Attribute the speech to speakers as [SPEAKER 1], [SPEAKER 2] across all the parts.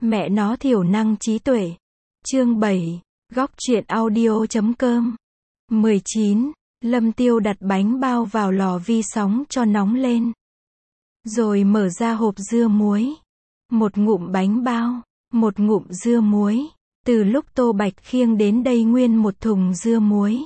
[SPEAKER 1] Mẹ nó thiểu năng trí tuệ. Chương 7. Góc truyện audio.com. 19. Lâm Tiêu đặt bánh bao vào lò vi sóng cho nóng lên. Rồi mở ra hộp dưa muối. Một ngụm bánh bao, một ngụm dưa muối. Từ lúc Tô Bạch khiêng đến đây nguyên một thùng dưa muối.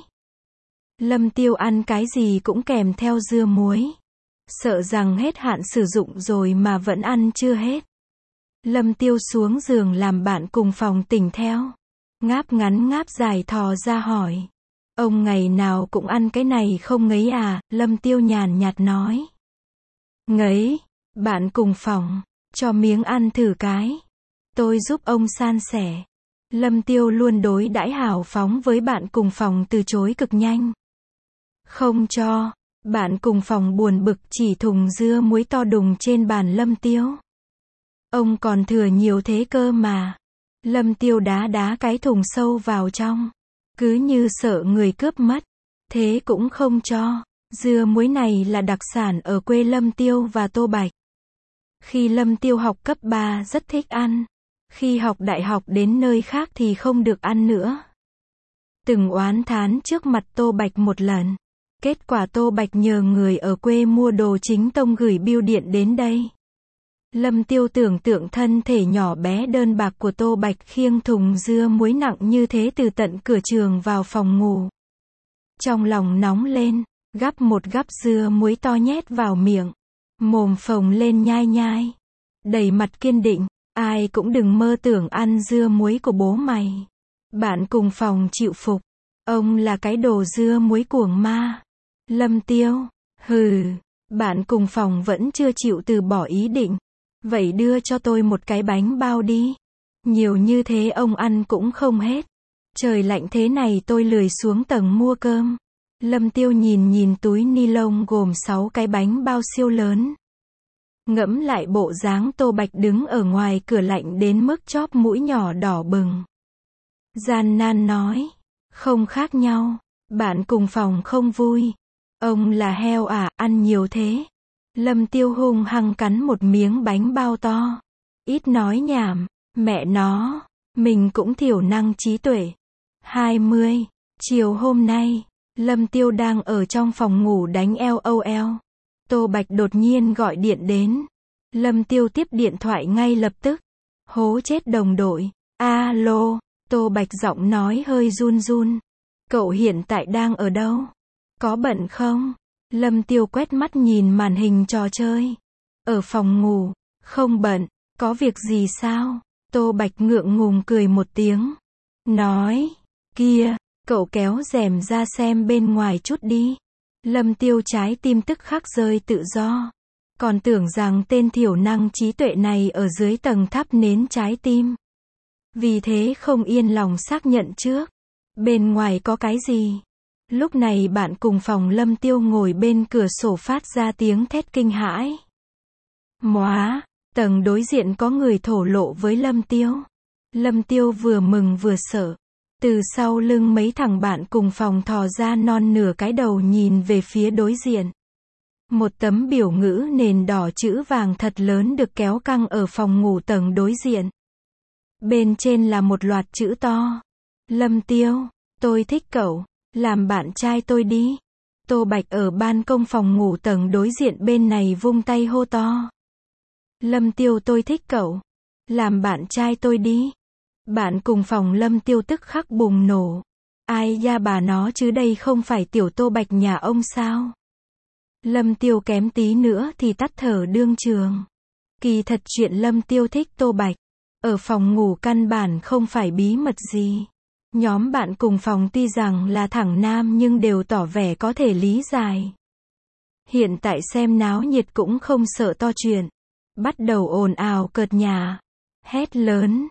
[SPEAKER 1] Lâm Tiêu ăn cái gì cũng kèm theo dưa muối. Sợ rằng hết hạn sử dụng rồi mà vẫn ăn chưa hết. Lâm Tiêu xuống giường làm bạn cùng phòng tỉnh theo. Ngáp ngắn ngáp dài thò ra hỏi. Ông ngày nào cũng ăn cái này không ngấy à? Lâm Tiêu nhàn nhạt nói. Ngấy, bạn cùng phòng, cho miếng ăn thử cái. Tôi giúp ông san sẻ. Lâm Tiêu luôn đối đãi hào phóng với bạn cùng phòng từ chối cực nhanh. Không cho, bạn cùng phòng buồn bực chỉ thùng dưa muối to đùng trên bàn Lâm Tiêu. Ông còn thừa nhiều thế cơ mà. Lâm Tiêu đá cái thùng sâu vào trong. Cứ như sợ người cướp mất. Thế cũng không cho. Dưa muối này là đặc sản ở quê Lâm Tiêu và Tô Bạch. Khi Lâm Tiêu học cấp 3 rất thích ăn. Khi học đại học đến nơi khác thì không được ăn nữa. Từng oán thán trước mặt Tô Bạch một lần. Kết quả Tô Bạch nhờ người ở quê mua đồ chính tông gửi bưu điện đến đây. Lâm Tiêu tưởng tượng thân thể nhỏ bé đơn bạc của Tô Bạch khiêng thùng dưa muối nặng như thế từ tận cửa trường vào phòng ngủ. Trong lòng nóng lên, gắp một gắp dưa muối to nhét vào miệng. Mồm phồng lên nhai nhai. Đầy mặt kiên định, ai cũng đừng mơ tưởng ăn dưa muối của bố mày. Bạn cùng phòng chịu phục. Ông là cái đồ dưa muối cuồng ma. Lâm Tiêu, hừ, bạn cùng phòng vẫn chưa chịu từ bỏ ý định. Vậy đưa cho tôi một cái bánh bao đi. Nhiều như thế ông ăn cũng không hết. Trời lạnh thế này tôi lười xuống tầng mua cơm. Lâm Tiêu nhìn túi ni lông gồm 6 cái bánh bao siêu lớn. Ngẫm lại bộ dáng Tô Bạch đứng ở ngoài cửa lạnh đến mức chóp mũi nhỏ đỏ bừng. Gian nan nói. Không khác nhau. Bạn cùng phòng không vui. Ông là heo à, ăn nhiều thế. Lâm Tiêu hung hăng cắn một miếng bánh bao to. Ít nói nhảm, mẹ nó, mình cũng thiểu năng trí tuệ. 20. Chiều hôm nay, Lâm Tiêu đang ở trong phòng ngủ đánh LOL. Tô Bạch đột nhiên gọi điện đến. Lâm Tiêu tiếp điện thoại ngay lập tức. Hố chết đồng đội. Alo, Tô Bạch giọng nói hơi run run. Cậu hiện tại đang ở đâu? Có bận không? Lâm Tiêu quét mắt nhìn màn hình trò chơi. Ở phòng ngủ, không bận, có việc gì sao? Tô Bạch ngượng ngùng cười một tiếng. Nói, kia, cậu kéo rèm ra xem bên ngoài chút đi. Lâm Tiêu trái tim tức khắc rơi tự do. Còn tưởng rằng tên thiểu năng trí tuệ này ở dưới tầng thắp nến trái tim. Vì thế không yên lòng xác nhận trước. Bên ngoài có cái gì? Lúc này bạn cùng phòng Lâm Tiêu ngồi bên cửa sổ phát ra tiếng thét kinh hãi. Móa, tầng đối diện có người thổ lộ với Lâm Tiêu. Lâm Tiêu vừa mừng vừa sợ. Từ sau lưng mấy thằng bạn cùng phòng thò ra non nửa cái đầu nhìn về phía đối diện. Một tấm biểu ngữ nền đỏ chữ vàng thật lớn được kéo căng ở phòng ngủ tầng đối diện. Bên trên là một loạt chữ to. Lâm Tiêu, tôi thích cậu. Làm bạn trai tôi đi. Tô Bạch ở ban công phòng ngủ tầng đối diện bên này vung tay hô to. Lâm Tiêu tôi thích cậu. Làm bạn trai tôi đi. Bạn cùng phòng Lâm Tiêu tức khắc bùng nổ. Ai da bà nó chứ đây không phải tiểu Tô Bạch nhà ông sao? Lâm Tiêu kém tí nữa thì tắt thở đương trường. Kỳ thật chuyện Lâm Tiêu thích Tô Bạch. Ở phòng ngủ căn bản không phải bí mật gì. Nhóm bạn cùng phòng tuy rằng là thẳng nam nhưng đều tỏ vẻ có thể lý giải. Hiện tại xem náo nhiệt cũng không sợ to chuyện. Bắt đầu ồn ào cợt nhả. Hét lớn.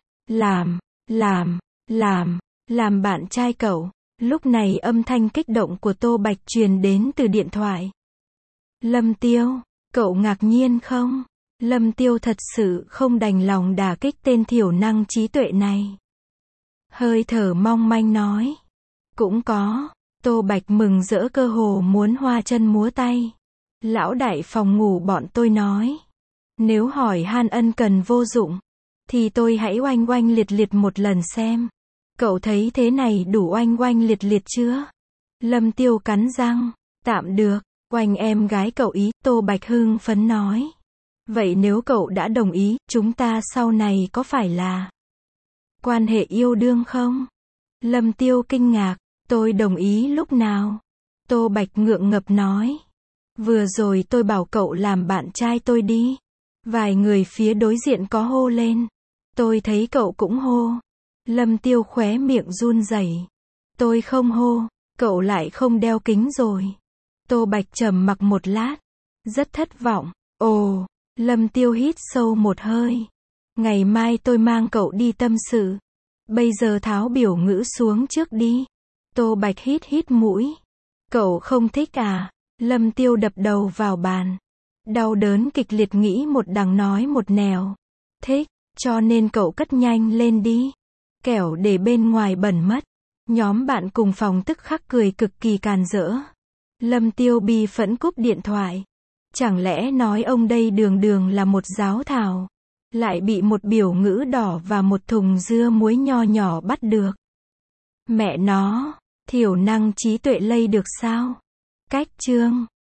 [SPEAKER 1] Làm bạn trai cậu. Lúc này âm thanh kích động của Tô Bạch truyền đến từ điện thoại. Lâm Tiêu, cậu ngạc nhiên không? Lâm Tiêu thật sự không đành lòng đả kích tên thiểu năng trí tuệ này. Hơi thở mong manh nói. Cũng có. Tô Bạch mừng rỡ cơ hồ muốn hoa chân múa tay. Lão đại phòng ngủ bọn tôi nói. Nếu hỏi han ân cần vô dụng. Thì tôi hãy oanh oanh liệt liệt một lần xem. Cậu thấy thế này đủ oanh oanh liệt liệt chưa? Lâm Tiêu cắn răng. Tạm được, oanh em gái cậu ý, Tô Bạch hưng phấn nói. Vậy nếu cậu đã đồng ý, chúng ta sau này có phải là quan hệ yêu đương không? Lâm Tiêu kinh ngạc, tôi đồng ý lúc nào? Tô Bạch ngượng ngập nói. Vừa rồi tôi bảo cậu làm bạn trai tôi đi. Vài người phía đối diện có hô lên. Tôi thấy cậu cũng hô. Lâm Tiêu khóe miệng run rẩy. Tôi không hô, cậu lại không đeo kính rồi. Tô Bạch trầm mặc một lát. Rất thất vọng. Ồ, Lâm Tiêu hít sâu một hơi. Ngày mai tôi mang cậu đi tâm sự. Bây giờ tháo biểu ngữ xuống trước đi. Tô Bạch hít hít mũi. Cậu không thích à? Lâm Tiêu đập đầu vào bàn. Đau đớn kịch liệt nghĩ một đằng nói một nẻo. Thích, cho nên cậu cất nhanh lên đi. Kẻo để bên ngoài bẩn mất. Nhóm bạn cùng phòng tức khắc cười cực kỳ càn rỡ. Lâm Tiêu bi phẫn cúp điện thoại. Chẳng lẽ nói ông đây đường đường là một giáo thảo, lại bị một biểu ngữ đỏ và một thùng dưa muối nho nhỏ bắt được. Mẹ nó, thiểu năng trí tuệ lây được sao? Cách chương